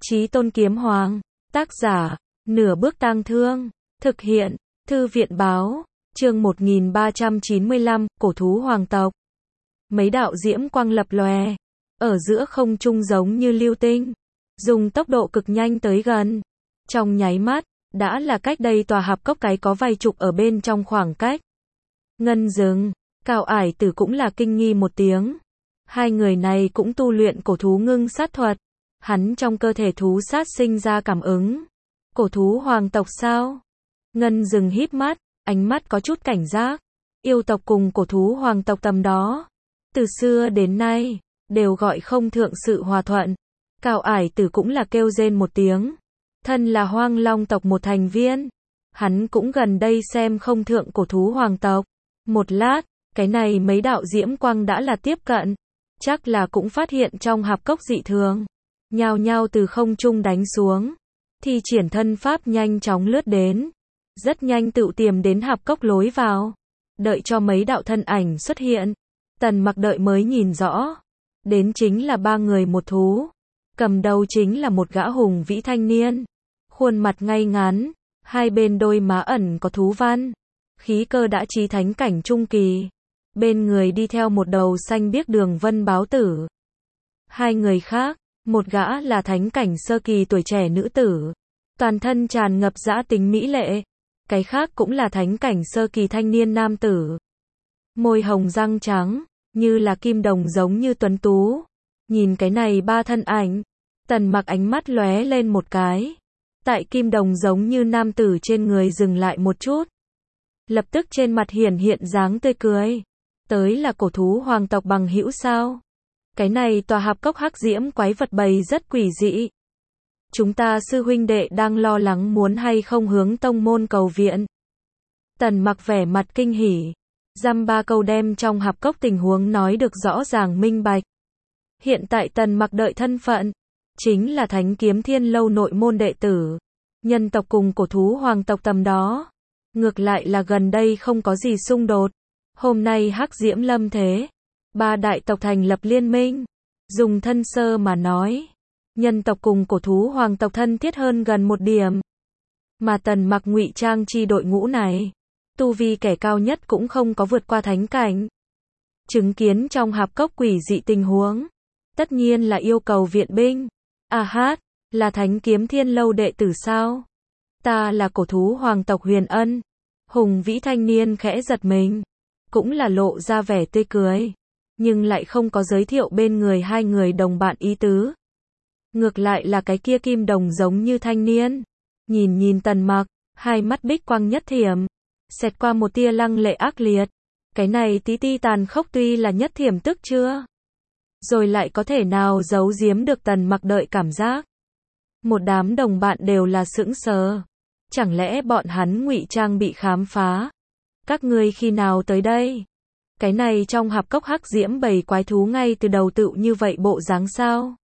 Chí Tôn Kiếm Hoàng, tác giả, Nửa Bước Tang Thương, thực hiện, Thư viện báo, chương 1395, cổ thú hoàng tộc. Mấy đạo diễm quang lập lòe, ở giữa không trung giống như lưu tinh, dùng tốc độ cực nhanh tới gần. Trong nháy mắt, đã là cách đây tòa hạp cốc cái có vài chục ở bên trong khoảng cách. Ngân Dừng, Cao Ải Tử cũng là kinh nghi một tiếng. Hai người này cũng tu luyện cổ thú ngưng sát thuật. Hắn trong cơ thể thú sát sinh ra cảm ứng. Cổ thú hoàng tộc sao? Ngân Dừng híp mắt, ánh mắt có chút cảnh giác. Yêu tộc cùng cổ thú hoàng tộc tầm đó, từ xưa đến nay, đều gọi không thượng sự hòa thuận. Cao Ải Tử cũng là kêu rên một tiếng. Thân là Hoang Long tộc một thành viên, hắn cũng gần đây xem không thượng cổ thú hoàng tộc. Một lát, cái này mấy đạo diễm quang đã là tiếp cận, chắc là cũng phát hiện trong hạp cốc dị thường, nhao nhao từ không trung đánh xuống. Thi triển thân pháp nhanh chóng lướt đến, rất nhanh tự tiềm đến hạp cốc lối vào. Đợi cho mấy đạo thân ảnh xuất hiện, Tần Mặc đợi mới nhìn rõ, đến chính là ba người một thú. Cầm đầu chính là một gã hùng vĩ thanh niên, khuôn mặt ngay ngắn, hai bên đôi má ẩn có thú văn, khí cơ đã chí thánh cảnh trung kỳ. Bên người đi theo một đầu xanh biếc đường vân báo tử. Hai người khác, một gã là thánh cảnh sơ kỳ tuổi trẻ nữ tử, toàn thân tràn ngập dã tính mỹ lệ. Cái khác cũng là thánh cảnh sơ kỳ thanh niên nam tử. Môi hồng răng trắng, như là kim đồng giống như tuấn tú. Nhìn cái này ba thân ảnh, Tần Mặc ánh mắt lóe lên một cái. Tại kim đồng giống như nam tử trên người dừng lại một chút. Lập tức trên mặt hiển hiện dáng tươi cười. Tới là cổ thú hoàng tộc bằng hữu sao? Cái này tòa hạp cốc hắc diễm quái vật bầy rất quỷ dị. Chúng ta sư huynh đệ đang lo lắng muốn hay không hướng tông môn cầu viện. Tần Mặc vẻ mặt kinh hỉ, dăm ba câu đem trong hạp cốc tình huống nói được rõ ràng minh bạch. Hiện tại Tần Mặc đợi thân phận, chính là Thánh Kiếm Thiên Lâu nội môn đệ tử. Nhân tộc cùng cổ thú hoàng tộc tầm đó, ngược lại là gần đây không có gì xung đột. Hôm nay hắc diễm lâm thế, ba đại tộc thành lập liên minh. Dùng thân sơ mà nói, nhân tộc cùng cổ thú hoàng tộc thân thiết hơn gần một điểm. Mà Tần Mặc ngụy trang chi đội ngũ này, tu vi kẻ cao nhất cũng không có vượt qua thánh cảnh. Chứng kiến trong hạp cốc quỷ dị tình huống, tất nhiên là yêu cầu viện binh. À hát, là Thánh Kiếm Thiên Lâu đệ tử sao? Ta là cổ thú hoàng tộc Huyền Ân. Hùng vĩ thanh niên khẽ giật mình, cũng là lộ ra vẻ tươi cười, nhưng lại không có giới thiệu bên người hai người đồng bạn ý tứ. Ngược lại là cái kia kim đồng giống như thanh niên, nhìn Tần Mặc, hai mắt bích quang nhất thiểm, xẹt qua một tia lăng lệ ác liệt. Cái này tí ti tàn khốc tuy là nhất thiểm tức chưa, rồi lại có thể nào giấu giếm được Tần Mặc đợi cảm giác. Một đám đồng bạn đều là sững sờ, chẳng lẽ bọn hắn ngụy trang bị khám phá? Các ngươi khi nào tới đây? Cái này trong hạp cốc hắc diễm bầy quái thú ngay từ đầu tựu như vậy bộ dáng sao?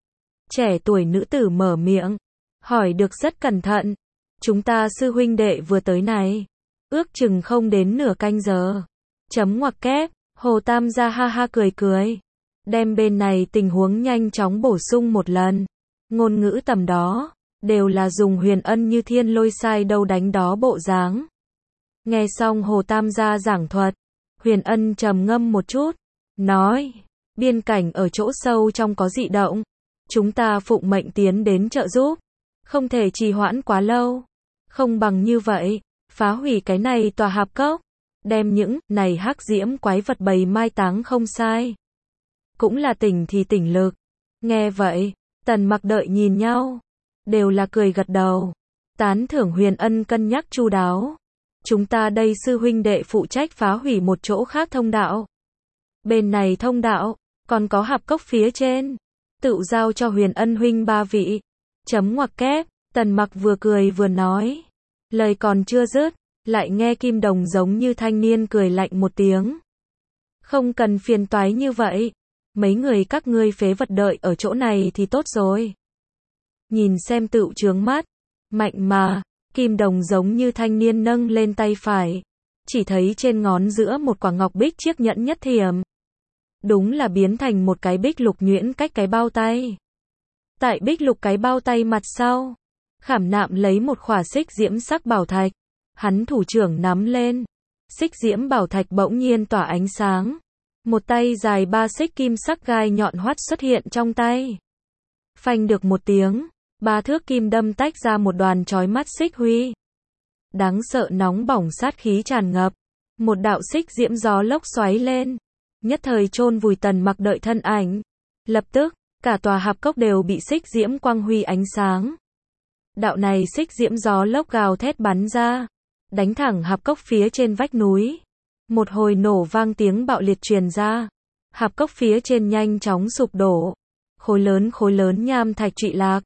Trẻ tuổi nữ tử mở miệng, hỏi được rất cẩn thận. Chúng ta sư huynh đệ vừa tới này, ước chừng không đến nửa canh giờ. Chấm ngoặc kép, Hồ Tam gia ha ha cười, đem bên này tình huống nhanh chóng bổ sung một lần. Ngôn ngữ tầm đó, đều là dùng Huyền Ân như thiên lôi sai đâu đánh đó bộ dáng. Nghe xong Hồ Tam gia giảng thuật, Huyền Ân trầm ngâm một chút, nói, biên cảnh ở chỗ sâu trong có dị động, chúng ta phụng mệnh tiến đến trợ giúp, không thể trì hoãn quá lâu, không bằng như vậy, phá hủy cái này tòa hạp cốc, đem những này hắc diễm quái vật bầy mai táng không sai. Cũng là tỉnh thì tỉnh lực. Nghe vậy, Tần Mặc đợi nhìn nhau, đều là cười gật đầu, tán thưởng Huyền Ân cân nhắc chu đáo. Chúng ta đây sư huynh đệ phụ trách phá hủy một chỗ khác thông đạo. Bên này thông đạo, còn có hạp cốc phía trên, tự giao cho Huyền Ân huynh ba vị. Chấm ngoặc kép, Tần Mặc vừa cười vừa nói. Lời còn chưa dứt, lại nghe kim đồng giống như thanh niên cười lạnh một tiếng. Không cần phiền toái như vậy, mấy người các ngươi phế vật đợi ở chỗ này thì tốt rồi. Nhìn xem tựu chướng mắt, mạnh mà, kim đồng giống như thanh niên nâng lên tay phải, chỉ thấy trên ngón giữa một quả ngọc bích chiếc nhẫn nhất thiểm. Đúng là biến thành một cái bích lục nhuyễn cách cái bao tay. Tại bích lục cái bao tay mặt sau, khảm nạm lấy một khỏa xích diễm sắc bảo thạch. Hắn thủ trưởng nắm lên, xích diễm bảo thạch bỗng nhiên tỏa ánh sáng. Một tay dài 3 xích kim sắc gai nhọn hoắt xuất hiện trong tay. Phanh được một tiếng, 3 thước kim đâm tách ra một đoàn chói mắt xích huy. Đáng sợ nóng bỏng sát khí tràn ngập. Một đạo xích diễm gió lốc xoáy lên, nhất thời chôn vùi Tần Mặc Đợi thân ảnh. Lập tức, cả tòa hạp cốc đều bị xích diễm quang huy ánh sáng. Đạo này xích diễm gió lốc gào thét bắn ra, đánh thẳng hạp cốc phía trên vách núi. Một hồi nổ vang tiếng bạo liệt truyền ra, hạp cốc phía trên nhanh chóng sụp đổ, khối lớn nham thạch trụy lạc.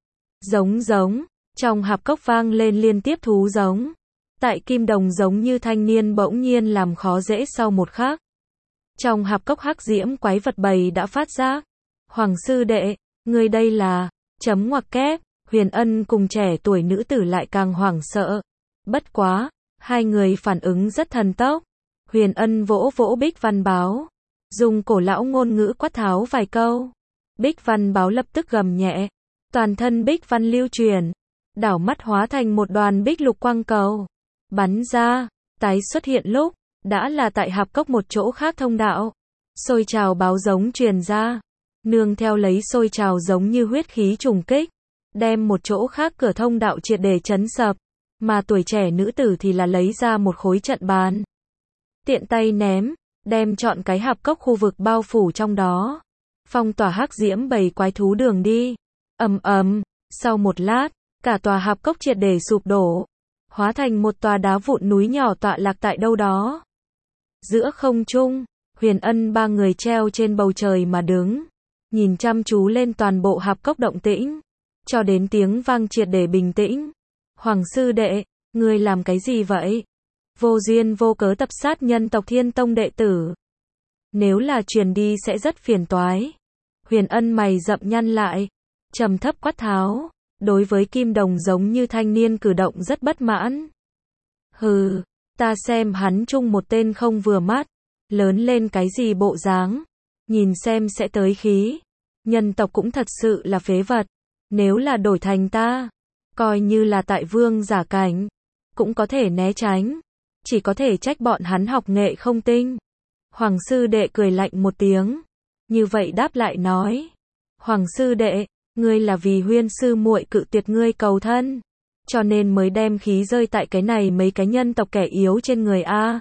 Giống, trong hạp cốc vang lên liên tiếp thú giống. Tại kim đồng giống như thanh niên bỗng nhiên làm khó dễ sau một khắc. Trong hạp cốc hắc diễm quái vật bầy đã phát giác. Hoàng sư đệ, người đây là, chấm ngoặc kép, Huyền Ân cùng trẻ tuổi nữ tử lại càng hoảng sợ. Bất quá, hai người phản ứng rất thần tốc. Huyền Ân vỗ vỗ Bích Văn Báo, dùng cổ lão ngôn ngữ quát tháo vài câu. Bích Văn Báo lập tức gầm nhẹ, toàn thân Bích Văn lưu truyền, đảo mắt hóa thành một đoàn bích lục quang cầu. Bắn ra, tái xuất hiện lúc, đã là tại hạp cốc một chỗ khác thông đạo. Sôi trào báo giống truyền ra, nương theo lấy sôi trào giống như huyết khí trùng kích, đem một chỗ khác cửa thông đạo triệt để chấn sập, mà tuổi trẻ nữ tử thì là lấy ra một khối trận bàn. Tiện tay ném, đem trọn cái hạp cốc khu vực bao phủ trong đó. Phong tỏa hắc diễm bầy quái thú đường đi. Ầm, sau một lát, cả tòa hạp cốc triệt để sụp đổ, hóa thành một tòa đá vụn núi nhỏ tọa lạc tại đâu đó. Giữa không trung, Huyền Ân ba người treo trên bầu trời mà đứng, nhìn chăm chú lên toàn bộ hạp cốc động tĩnh, cho đến tiếng vang triệt để bình tĩnh. Hoàng sư đệ, ngươi làm cái gì vậy? Vô duyên vô cớ tập sát nhân tộc Thiên Tông đệ tử. Nếu là truyền đi sẽ rất phiền toái. Huyền Ân mày rậm nhăn lại, trầm thấp quát tháo, đối với kim đồng giống như thanh niên cử động rất bất mãn. Hừ, ta xem hắn chung một tên không vừa mắt, lớn lên cái gì bộ dáng, nhìn xem sẽ tới khí. Nhân tộc cũng thật sự là phế vật, nếu là đổi thành ta, coi như là tại vương giả cảnh, cũng có thể né tránh, chỉ có thể trách bọn hắn học nghệ không tinh. Hoàng sư đệ cười lạnh một tiếng, như vậy đáp lại nói, Hoàng sư đệ, ngươi là vì Huyên sư muội cự tuyệt ngươi cầu thân, cho nên mới đem khí rơi tại cái này mấy cái nhân tộc kẻ yếu trên người a.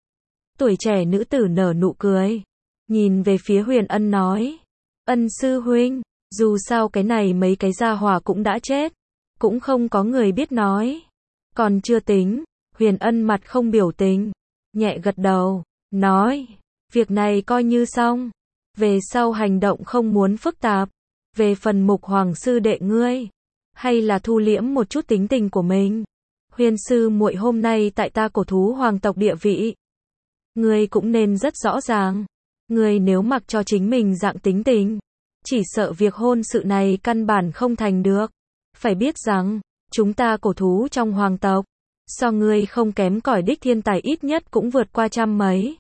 Tuổi trẻ nữ tử nở nụ cười, nhìn về phía Huyền Ân nói, Ân sư huynh, dù sao cái này mấy cái gia hỏa cũng đã chết, cũng không có người biết nói. Còn chưa tính, Huyền Ân mặt không biểu tình, nhẹ gật đầu, nói, việc này coi như xong, về sau hành động không muốn phức tạp. Về phần Mục Hoàng sư đệ ngươi, hay là thu liễm một chút tính tình của mình. Huyền sư muội hôm nay tại ta Cổ Thú Hoàng tộc địa vị, ngươi cũng nên rất rõ ràng. Ngươi nếu mặc cho chính mình dạng tính tình, chỉ sợ việc hôn sự này căn bản không thành được. Phải biết rằng, chúng ta cổ thú trong hoàng tộc, so ngươi không kém cỏi đích thiên tài ít nhất cũng vượt qua 100 mấy.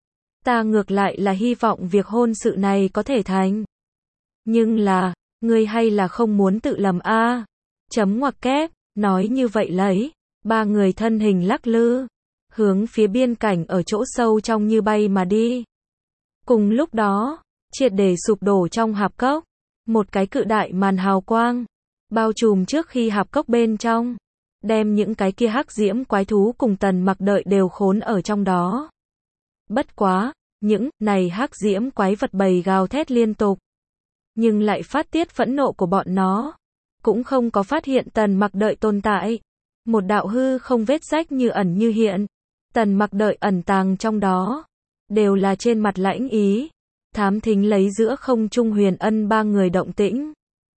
Ta ngược lại là hy vọng việc hôn sự này có thể thành. Nhưng là, ngươi hay là không muốn tự lầm a? Chấm ngoặc kép, nói như vậy lấy, ba người thân hình lắc lư, hướng phía biên cảnh ở chỗ sâu trong như bay mà đi. Cùng lúc đó, triệt để sụp đổ trong hạp cốc, một cái cự đại màn hào quang, bao trùm trước khi hạp cốc bên trong, đem những cái kia hắc diễm quái thú cùng Tần Mặc Đợi đều khốn ở trong đó. Bất quá, những này hắc diễm quái vật bầy gào thét liên tục, nhưng lại phát tiết phẫn nộ của bọn nó, cũng không có phát hiện Tần Mặc Đợi tồn tại. Một đạo hư không vết rách như ẩn như hiện, Tần Mặc Đợi ẩn tàng trong đó, đều là trên mặt lãnh ý, thám thính lấy giữa không trung Huyền Ân ba người động tĩnh.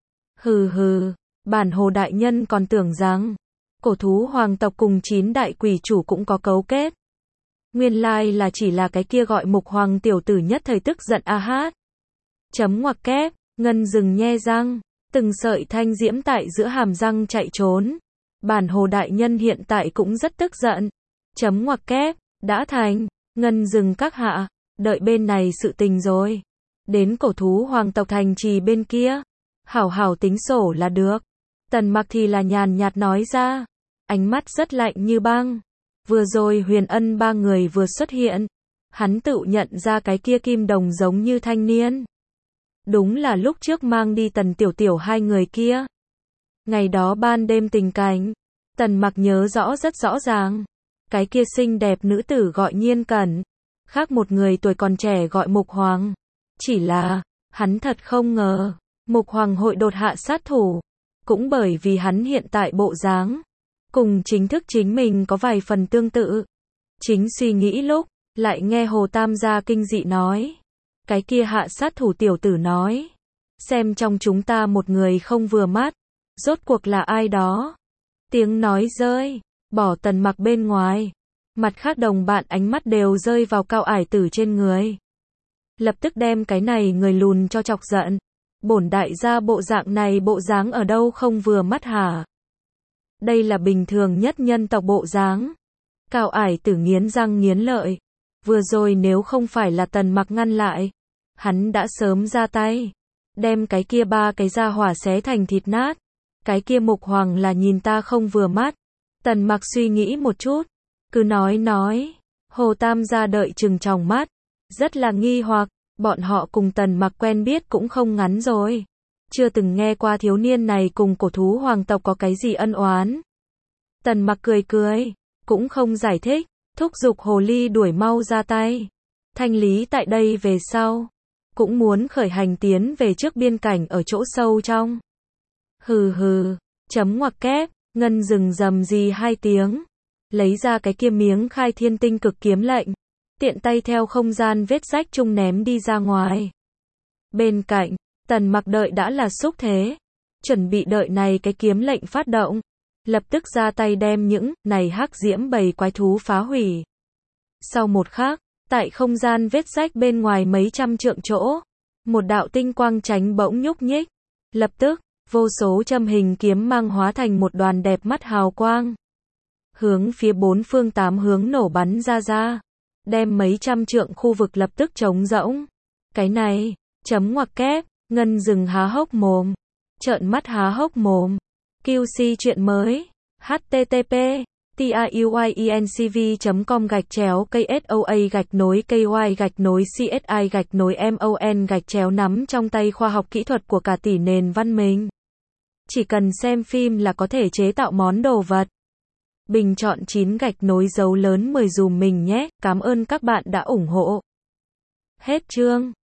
Hừ, bản hồ đại nhân còn tưởng rằng Cổ Thú Hoàng tộc cùng 9 đại quỷ chủ cũng có cấu kết. Nguyên lai là chỉ là cái kia gọi Mục Hoàng tiểu tử nhất thời tức giận a hát. Chấm ngoặc kép, ngân rừng nhe răng, từng sợi thanh diễm tại giữa hàm răng chạy trốn. Bản hồ đại nhân hiện tại cũng rất tức giận. Chấm ngoặc kép, đã thành, ngân rừng các hạ, đợi bên này sự tình rồi. Đến Cổ Thú Hoàng tộc thành trì bên kia, Hảo hảo tính sổ là được. Tần Mặc thì là nhàn nhạt nói ra. Ánh mắt rất lạnh như băng. Vừa rồi Huyền Ân ba người vừa xuất hiện. Hắn tự nhận ra cái kia kim đồng giống như thanh niên. Đúng là lúc trước mang đi Tần Tiểu Tiểu hai người kia. Ngày đó ban đêm tình cảnh, Tần Mặc nhớ rõ rất rõ ràng. Cái kia xinh đẹp nữ tử gọi Nhiên Cẩn. Khác một người tuổi còn trẻ gọi Mục Hoàng. Chỉ là, hắn thật không ngờ, Mục Hoàng hội đột hạ sát thủ. Cũng bởi vì hắn hiện tại bộ dáng, cùng chính thức chính mình có vài phần tương tự. Chính suy nghĩ lúc, lại nghe Hồ Tam gia kinh dị nói. Cái kia hạ sát thủ tiểu tử nói. Xem trong chúng ta một người không vừa mắt. Rốt cuộc là ai đó? Tiếng nói rơi, bỏ Tần Mặc bên ngoài. Mặt khác đồng bạn ánh mắt đều rơi vào Cao Ải Tử trên người. Lập tức đem cái này người lùn cho chọc giận. Bổn đại gia bộ dạng này bộ dáng ở đâu không vừa mắt hả? Đây là bình thường nhất nhân tộc bộ dáng. Cao Ải Tử nghiến răng nghiến lợi. Vừa rồi nếu không phải là Tần Mặc ngăn lại, hắn đã sớm ra tay. Đem cái kia ba cái gia hỏa xé thành thịt nát. Cái kia Mục Hoàng là nhìn ta không vừa mắt. Tần Mặc suy nghĩ một chút. Cứ nói. Hồ Tam gia đợi chừng tròng mắt. Rất là nghi hoặc. Bọn họ cùng Tần Mặc quen biết cũng không ngắn rồi. Chưa từng nghe qua thiếu niên này cùng cổ thú hoàng tộc có cái gì ân oán. Tần Mặc cười. Cũng không giải thích. Thúc giục hồ ly đuổi mau ra tay. Thanh lý tại đây về sau. Cũng muốn khởi hành tiến về trước biên cảnh ở chỗ sâu trong. Hừ. Chấm ngoặc kép. Ngân rừng rầm gì hai tiếng. Lấy ra cái kia miếng khai thiên tinh cực kiếm lệnh. Tiện tay theo không gian vết rách chung ném đi ra ngoài. Bên cạnh, Tần Mặc đợi đã là xúc thế. Chuẩn bị đợi này cái kiếm lệnh phát động. Lập tức ra tay đem những này hắc diễm bầy quái thú phá hủy. Sau một khắc, tại không gian vết rách bên ngoài mấy trăm trượng chỗ, một đạo tinh quang tránh bỗng nhúc nhích. Lập tức, vô số châm hình kiếm mang hóa thành một đoàn đẹp mắt hào quang. Hướng phía bốn phương tám hướng nổ bắn ra. Đem mấy trăm trượng khu vực lập tức trống rỗng. Cái này, chấm ngoặc kép, Ngân rừng há hốc mồm. Trợn mắt há hốc mồm. QC chuyện mới. http://tiuyencv.com/KSOA-KY-CSI-MON-nắm trong tay khoa học kỹ thuật của cả tỷ nền văn minh. Chỉ cần xem phim là có thể chế tạo món đồ vật. Bình chọn 9 dấu lớn 10 dùm mình nhé. Cảm ơn các bạn đã ủng hộ. Hết chương.